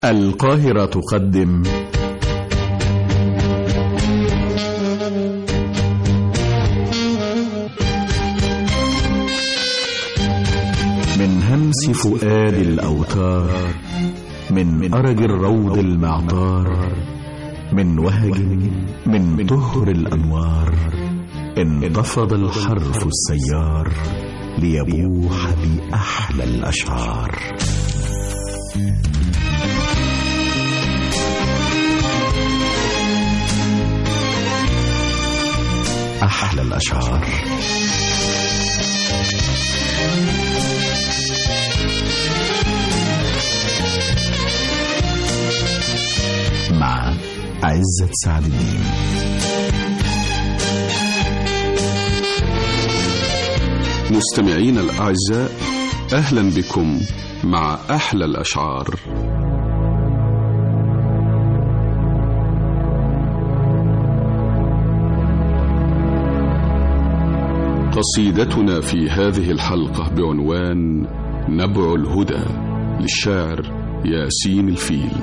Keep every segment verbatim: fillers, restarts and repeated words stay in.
القاهرة تقدم من همس فؤاد الأوتار، من أرج الروض المعطار، من وهج من طهر الأنوار، انتفض الحرف السيار ليبوح بأحلى الأشعار. أحلى الأشعار. مع عزت سعد الدين. مستمعين الأعزاء، أهلا بكم مع أحلى الأشعار. قصيدتنا في هذه الحلقة بعنوان نبع الهدى للشاعر ياسين الفيل.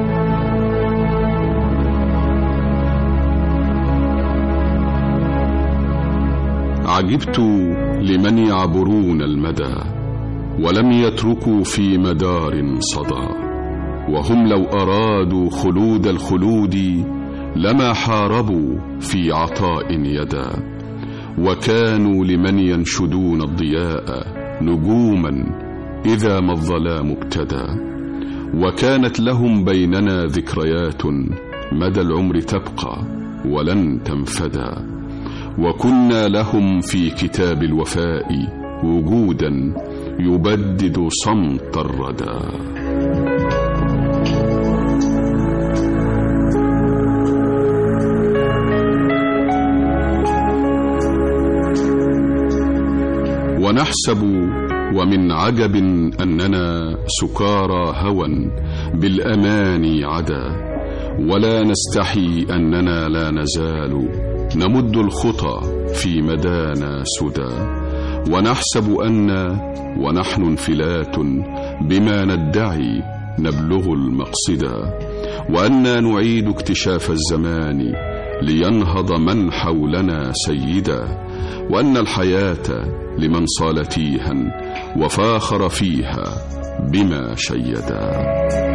عجبت لمن يعبرون المدى ولم يتركوا في مدار صدى، وهم لو أرادوا خلود الخلود لما حاربوا في عطاء يدا، وكانوا لمن ينشدون الضياء نجوما إذا ما الظلام ابتدى، وكانت لهم بيننا ذكريات مدى العمر تبقى ولن تنفدى، وكنا لهم في كتاب الوفاء وجودا يبدد صمت الردى. ونحسب ومن عجب أننا سكارى هوى بالأماني عدا، ولا نستحي أننا لا نزال نمد الخطى في مدانا سدى، ونحسب أن ونحن انفلات بما ندعي نبلغ المقصدا، وأننا نعيد اكتشاف الزمان لينهض من حولنا سيدا، وأن الحياة لمن صال تيها وفاخر فيها بما شيدا.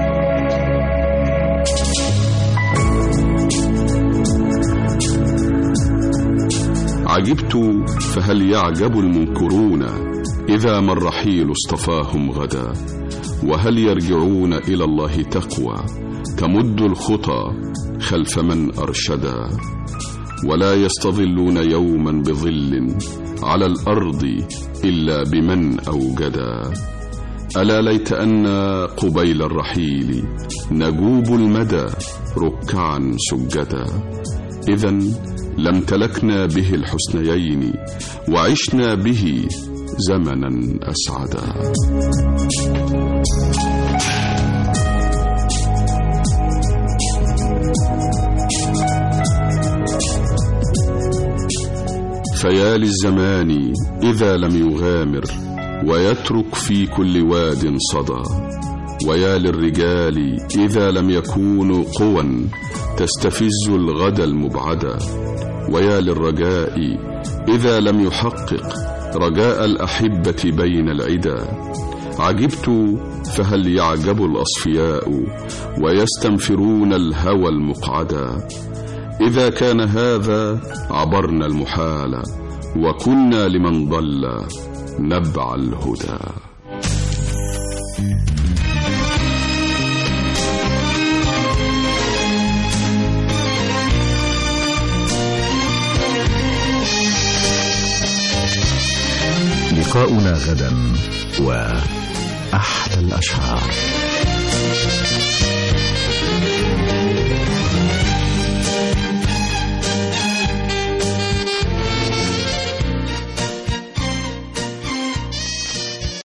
عجبت فهل يعجب المنكرون إذا ما الرحيل اصطفاهم غدا، وهل يرجعون إلى الله تقوى تمد الخطى خلف من أرشدا، ولا يستظلون يوما بظل على الأرض إلا بمن أوجدا. ألا ليت أن قبيل الرحيل نجوب المدى ركعا سجدا، إذن لم تلكنا به الحسنيين وعشنا به زمنا أسعدا. فيا للزمان إذا لم يغامر ويترك في كل واد صدى، ويا للرجال إذا لم يكونوا قوى تستفز الغد المبعدا، ويا للرجاء إذا لم يحقق رجاء الأحبة بين العدا. عجبت فهل يعجب الأصفياء ويستنفرون الهوى المقعدا، إذا كان هذا عبرنا المحال وكنا لمن ضل نبع الهدى. لقاؤنا غدا وأحلى الأشعار.